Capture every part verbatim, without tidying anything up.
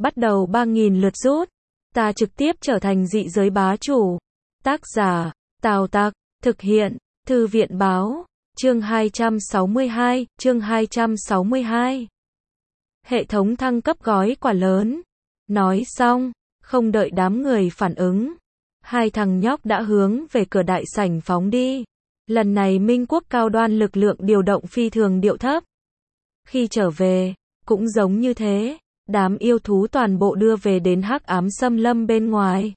bắt đầu ba nghìn lượt rút. Ta trực tiếp trở thành dị giới bá chủ. Tác giả, Tào Tặc, thực hiện, Thư viện báo, chương hai trăm sáu mươi hai, chương hai trăm sáu mươi hai. Hệ thống thăng cấp gói quà lớn. Nói xong, không đợi đám người phản ứng. Hai thằng nhóc đã hướng về cửa đại sảnh phóng đi. Lần này Minh Quốc cao đoan lực lượng điều động phi thường điệu thấp. Khi trở về, cũng giống như thế, đám yêu thú toàn bộ đưa về đến hắc ám xâm lâm bên ngoài.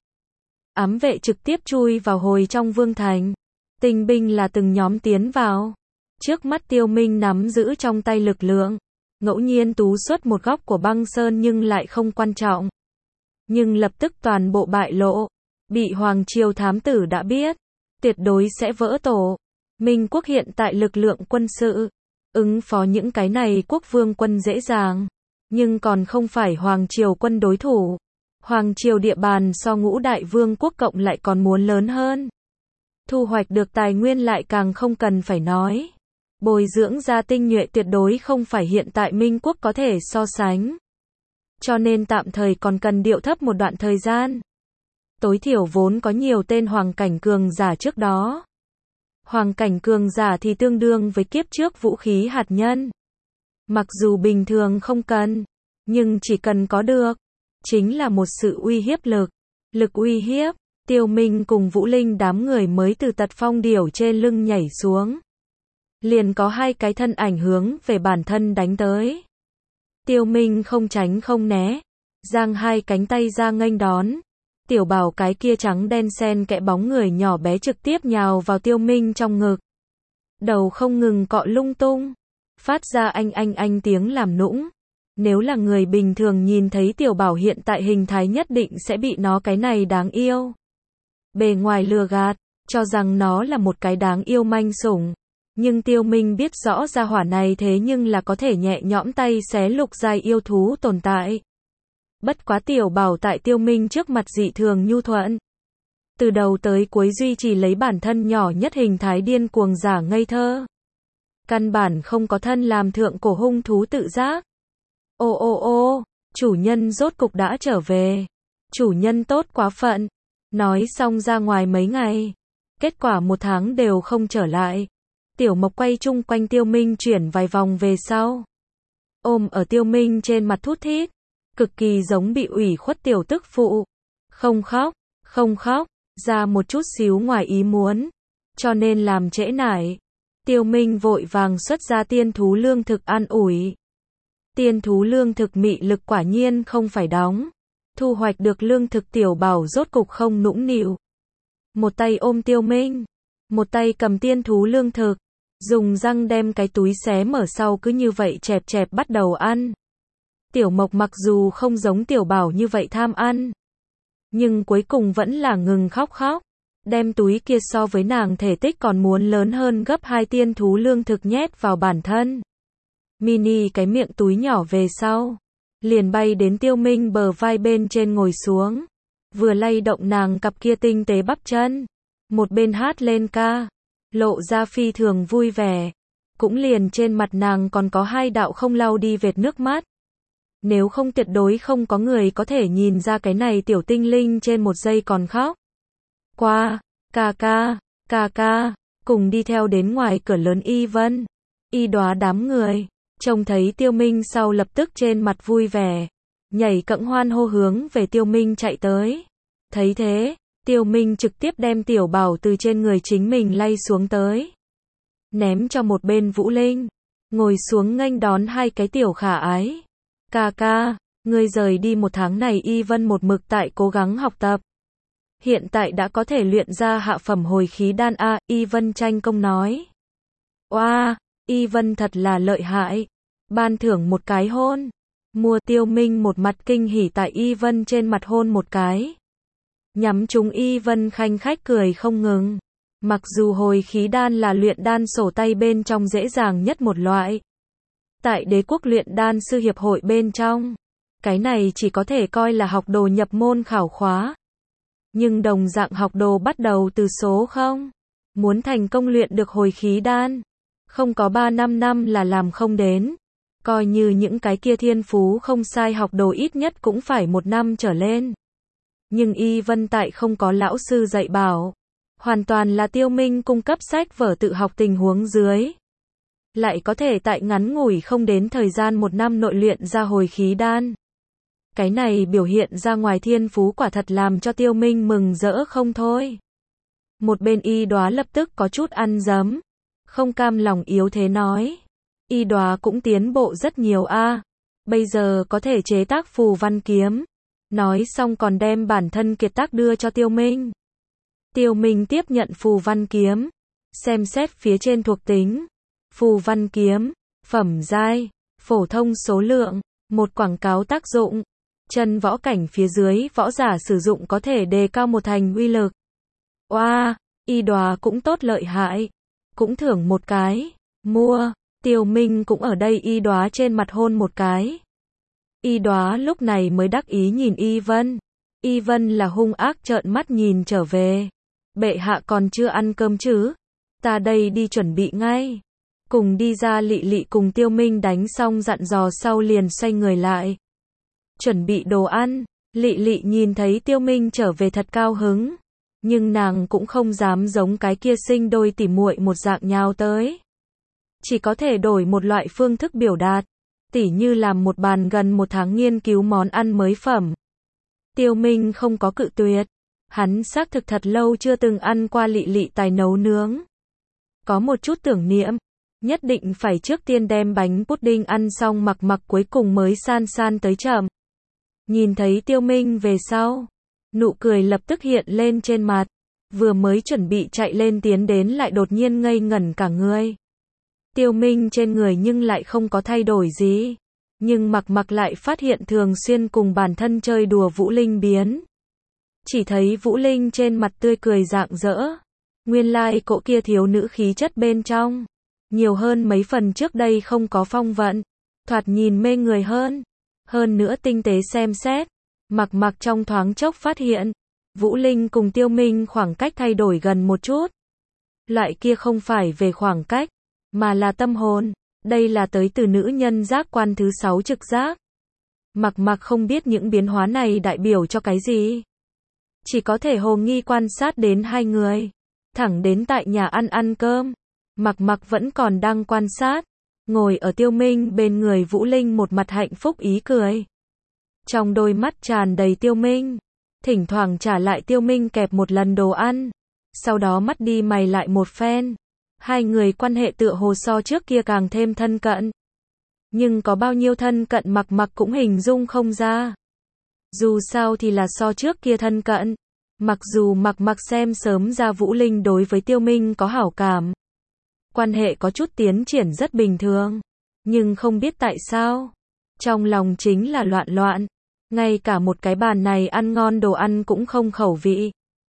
Ám vệ trực tiếp chui vào hồi trong vương thành. Tinh binh là từng nhóm tiến vào. Trước mắt Tiêu Minh nắm giữ trong tay lực lượng. Ngẫu nhiên tú xuất một góc của băng sơn nhưng lại không quan trọng. Nhưng lập tức toàn bộ bại lộ. Bị Hoàng Triều thám tử đã biết. Tuyệt đối sẽ vỡ tổ. Minh Quốc hiện tại lực lượng quân sự. Ứng phó những cái này quốc vương quân dễ dàng. Nhưng còn không phải Hoàng Triều quân đối thủ. Hoàng Triều địa bàn so ngũ đại vương quốc cộng lại còn muốn lớn hơn. Thu hoạch được tài nguyên lại càng không cần phải nói. Bồi dưỡng ra tinh nhuệ tuyệt đối không phải hiện tại Minh Quốc có thể so sánh. Cho nên tạm thời còn cần điệu thấp một đoạn thời gian. Tối thiểu vốn có nhiều tên hoàng cảnh cường giả trước đó. Hoàng cảnh cường giả thì tương đương với kiếp trước vũ khí hạt nhân. Mặc dù bình thường không cần, nhưng chỉ cần có được, chính là một sự uy hiếp lực. Lực uy hiếp, Tiêu Minh cùng Vũ Linh đám người mới từ tật phong điểu trên lưng nhảy xuống. Liền có hai cái thân ảnh hướng về bản thân đánh tới. Tiêu Minh không tránh không né, giang hai cánh tay ra nghênh đón. Tiểu Bảo cái kia trắng đen xen kẽ bóng người nhỏ bé trực tiếp nhào vào Tiêu Minh trong ngực. Đầu không ngừng cọ lung tung, phát ra anh anh anh tiếng làm nũng. Nếu là người bình thường nhìn thấy Tiểu Bảo hiện tại hình thái nhất định sẽ bị nó cái này đáng yêu. Bề ngoài lừa gạt, cho rằng nó là một cái đáng yêu manh sủng. Nhưng Tiêu Minh biết rõ ra hỏa này thế nhưng là có thể nhẹ nhõm tay xé lục giai yêu thú tồn tại. Bất quá Tiểu Bảo tại Tiêu Minh trước mặt dị thường nhu thuận. Từ đầu tới cuối duy trì lấy bản thân nhỏ nhất hình thái điên cuồng giả ngây thơ. Căn bản không có thân làm thượng cổ hung thú tự giác. Ô ô ô, chủ nhân rốt cục đã trở về. Chủ nhân tốt quá phận. Nói xong ra ngoài mấy ngày. Kết quả một tháng đều không trở lại. Tiểu Mộc quay chung quanh Tiêu Minh chuyển vài vòng về sau. Ôm ở Tiêu Minh trên mặt thút thít. Cực kỳ giống bị ủy khuất tiểu tức phụ. Không khóc, không khóc, ra một chút xíu ngoài ý muốn. Cho nên làm trễ nải. Tiêu Minh vội vàng xuất ra tiên thú lương thực an ủi. Tiên thú lương thực mị lực quả nhiên không phải đóng. Thu hoạch được lương thực Tiểu Bảo rốt cục không nũng nịu. Một tay ôm Tiêu Minh. Một tay cầm tiên thú lương thực. Dùng răng đem cái túi xé mở sau cứ như vậy chẹp chẹp bắt đầu ăn. Tiểu Mộc mặc dù không giống Tiểu Bảo như vậy tham ăn. Nhưng cuối cùng vẫn là ngừng khóc khóc. Đem túi kia so với nàng thể tích còn muốn lớn hơn gấp hai tiên thú lương thực nhét vào bản thân. Mini cái miệng túi nhỏ về sau. Liền bay đến Tiêu Minh bờ vai bên trên ngồi xuống. Vừa lay động nàng cặp kia tinh tế bắp chân. Một bên hát lên ca. Lộ ra phi thường vui vẻ. Cũng liền trên mặt nàng còn có hai đạo không lau đi vệt nước mắt. Nếu không tuyệt đối không có người có thể nhìn ra cái này tiểu tinh linh trên một giây còn khóc. Qua, ca ca, ca ca, cùng đi theo đến ngoài cửa lớn Y Vân. Y Đóa đám người, trông thấy Tiêu Minh sau lập tức trên mặt vui vẻ. Nhảy cẫng hoan hô hướng về Tiêu Minh chạy tới. Thấy thế, Tiêu Minh trực tiếp đem Tiểu Bảo từ trên người chính mình lay xuống tới. Ném cho một bên Vũ Linh. Ngồi xuống nghênh đón hai cái tiểu khả ái. Ca ca, ngươi rời đi một tháng này Y Vân một mực tại cố gắng học tập. Hiện tại đã có thể luyện ra hạ phẩm hồi khí đan a, Y Vân tranh công nói. Oa, wow, Y Vân thật là lợi hại. Ban thưởng một cái hôn. Mua Tiêu Minh một mặt kinh hỉ tại Y Vân trên mặt hôn một cái. Nhắm chúng Y Vân khanh khách cười không ngừng. Mặc dù hồi khí đan là luyện đan sổ tay bên trong dễ dàng nhất một loại. Tại Đế quốc luyện đan sư hiệp hội bên trong, cái này chỉ có thể coi là học đồ nhập môn khảo khóa. Nhưng đồng dạng học đồ bắt đầu từ số không. Muốn thành công luyện được hồi khí đan, không có ba năm năm là làm không đến. Coi như những cái kia thiên phú không sai học đồ ít nhất cũng phải một năm trở lên. Nhưng Y Vân tại không có lão sư dạy bảo. Hoàn toàn là Tiêu Minh cung cấp sách vở tự học tình huống dưới. Lại có thể tại ngắn ngủi không đến thời gian một năm nội luyện ra hồi khí đan. Cái này biểu hiện ra ngoài thiên phú quả thật làm cho Tiêu Minh mừng rỡ không thôi. Một bên Y Đóa lập tức có chút ăn dấm. Không cam lòng yếu thế nói. Y Đóa cũng tiến bộ rất nhiều a. Bây giờ có thể chế tác phù văn kiếm. Nói xong còn đem bản thân kiệt tác đưa cho Tiêu Minh. Tiêu Minh tiếp nhận phù văn kiếm. Xem xét phía trên thuộc tính. Phù văn kiếm. Phẩm giai. Phổ thông số lượng. Một quảng cáo tác dụng. Chân võ cảnh phía dưới võ giả sử dụng có thể đề cao một thành uy lực. Oa, wow, Y Đóa cũng tốt lợi hại. Cũng thưởng một cái. Mua. Tiêu Minh cũng ở đây Y Đóa trên mặt hôn một cái. Y Đóa lúc này mới đắc ý nhìn Y Vân. Y Vân là hung ác trợn mắt nhìn trở về. Bệ hạ còn chưa ăn cơm chứ? Ta đây đi chuẩn bị ngay. Cùng đi ra Lị Lị cùng Tiêu Minh đánh xong dặn dò sau liền xoay người lại. Chuẩn bị đồ ăn. Lị Lị nhìn thấy Tiêu Minh trở về thật cao hứng. Nhưng nàng cũng không dám giống cái kia sinh đôi tỉ muội một dạng nhào tới. Chỉ có thể đổi một loại phương thức biểu đạt. Tỉ như làm một bàn gần một tháng nghiên cứu món ăn mới phẩm. Tiêu Minh không có cự tuyệt. Hắn xác thực thật lâu chưa từng ăn qua Lị Lị tài nấu nướng. Có một chút tưởng niệm. Nhất định phải trước tiên đem bánh pudding ăn xong mặc mặc cuối cùng mới san san tới chậm. Nhìn thấy Tiêu Minh về sau. Nụ cười lập tức hiện lên trên mặt. Vừa mới chuẩn bị chạy lên tiến đến lại đột nhiên ngây ngẩn cả người. Tiêu Minh trên người nhưng lại không có thay đổi gì. Nhưng mặc mặc lại phát hiện thường xuyên cùng bản thân chơi đùa Vũ Linh biến. Chỉ thấy Vũ Linh trên mặt tươi cười rạng rỡ. Nguyên lai cỗ kia thiếu nữ khí chất bên trong. Nhiều hơn mấy phần trước đây không có phong vận. Thoạt nhìn mê người hơn. Hơn nữa tinh tế xem xét. Mặc mặc trong thoáng chốc phát hiện. Vũ Linh cùng Tiêu Minh khoảng cách thay đổi gần một chút. Loại kia không phải về khoảng cách. Mà là tâm hồn. Đây là tới từ nữ nhân giác quan thứ sáu trực giác. Mặc mặc không biết những biến hóa này đại biểu cho cái gì. Chỉ có thể hồ nghi quan sát đến hai người. Thẳng đến tại nhà ăn ăn cơm. Mặc mặc vẫn còn đang quan sát. Ngồi ở Tiêu Minh bên người Vũ Linh một mặt hạnh phúc ý cười. Trong đôi mắt tràn đầy Tiêu Minh. Thỉnh thoảng trả lại Tiêu Minh kẹp một lần đồ ăn. Sau đó mắt đi mày lại một phen. Hai người quan hệ tựa hồ so trước kia càng thêm thân cận. Nhưng có bao nhiêu thân cận mặc mặc cũng hình dung không ra. Dù sao thì là so trước kia thân cận. Mặc dù mặc mặc xem sớm ra Vũ Linh đối với Tiêu Minh có hảo cảm. Quan hệ có chút tiến triển rất bình thường. Nhưng không biết tại sao. Trong lòng chính là loạn loạn. Ngay cả một cái bàn này ăn ngon đồ ăn cũng không khẩu vị.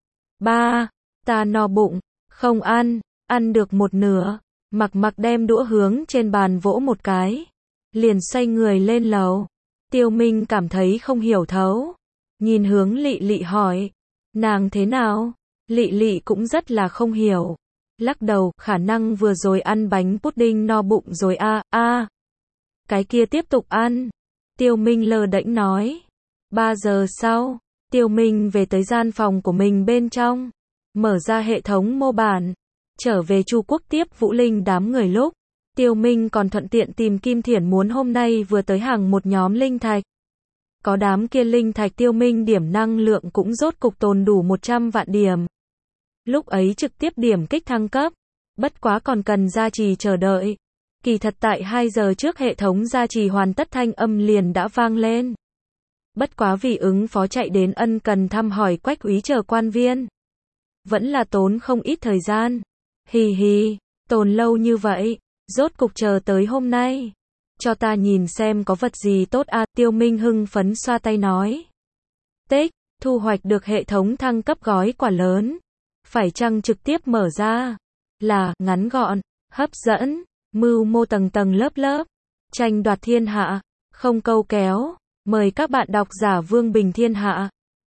Ba, ta no bụng, không ăn, ăn được một nửa. Mặc mặc đem đũa hướng trên bàn vỗ một cái. Liền xoay người lên lầu. Tiêu Minh cảm thấy không hiểu thấu. Nhìn hướng Lị Lị hỏi. Nàng thế nào? Lị Lị cũng rất là không hiểu. Lắc đầu, khả năng vừa rồi ăn bánh pudding no bụng rồi a a. À. Cái kia tiếp tục ăn. Tiêu Minh lơ đễnh nói. Ba giờ sau, Tiêu Minh về tới gian phòng của mình bên trong. Mở ra hệ thống mô bản. Trở về Chu Quốc tiếp Vũ Linh đám người lúc. Tiêu Minh còn thuận tiện tìm Kim Thiển muốn hôm nay vừa tới hàng một nhóm linh thạch. Có đám kia linh thạch Tiêu Minh điểm năng lượng cũng rốt cục tồn đủ một trăm vạn điểm. Lúc ấy trực tiếp điểm kích thăng cấp. Bất quá còn cần gia trì chờ đợi. Kỳ thật tại hai giờ trước hệ thống gia trì hoàn tất thanh âm liền đã vang lên. Bất quá vì ứng phó chạy đến ân cần thăm hỏi Quách úy chờ quan viên. Vẫn là tốn không ít thời gian. Hì hì, tồn lâu như vậy. Rốt cục chờ tới hôm nay. Cho ta nhìn xem có vật gì tốt a. À, Tiêu Minh hưng phấn xoa tay nói. Tích, thu hoạch được hệ thống thăng cấp gói quả lớn. Phải chăng trực tiếp mở ra. Là, ngắn gọn, hấp dẫn, mưu mô tầng tầng lớp lớp. Tranh đoạt thiên hạ, không câu kéo. Mời các bạn đọc giả Vương Bình Thiên Hạ.